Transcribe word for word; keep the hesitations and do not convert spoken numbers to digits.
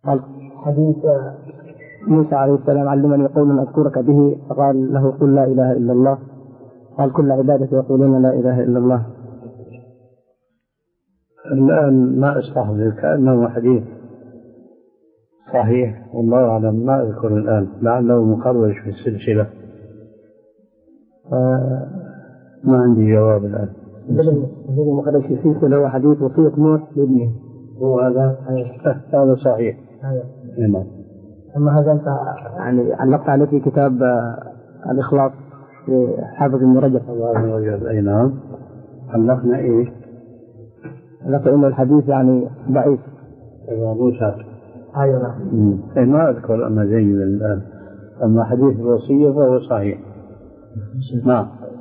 قال حديث موسى عليه السلام علمني قولا أذكرك به، فقال له قل لا إله إلا الله، قال كل عبادة يقولون لا إله إلا الله. الآن ما أصبح كأنه حديث صحيح والله أعلم، ما أذكر الآن، لعله مخرج في السلسلة، ما عندي جواب الآن. الذي مخرج في السلسلة هو حديث وصية نوح لابنه، هو هذا هذا صحيح. نعم. أما هذا أنت يعني علقت عليه في كتاب الإخلاص لحافظ ابن رجب. رجب أي نعم، علقنا إيه؟ علقت إن الحديث يعني ضعيف. أيوة موسى. أيوة نعم. إيه ما أذكر أما جيدا الآن، أما حديث الوصية فهو صحيح. نعم.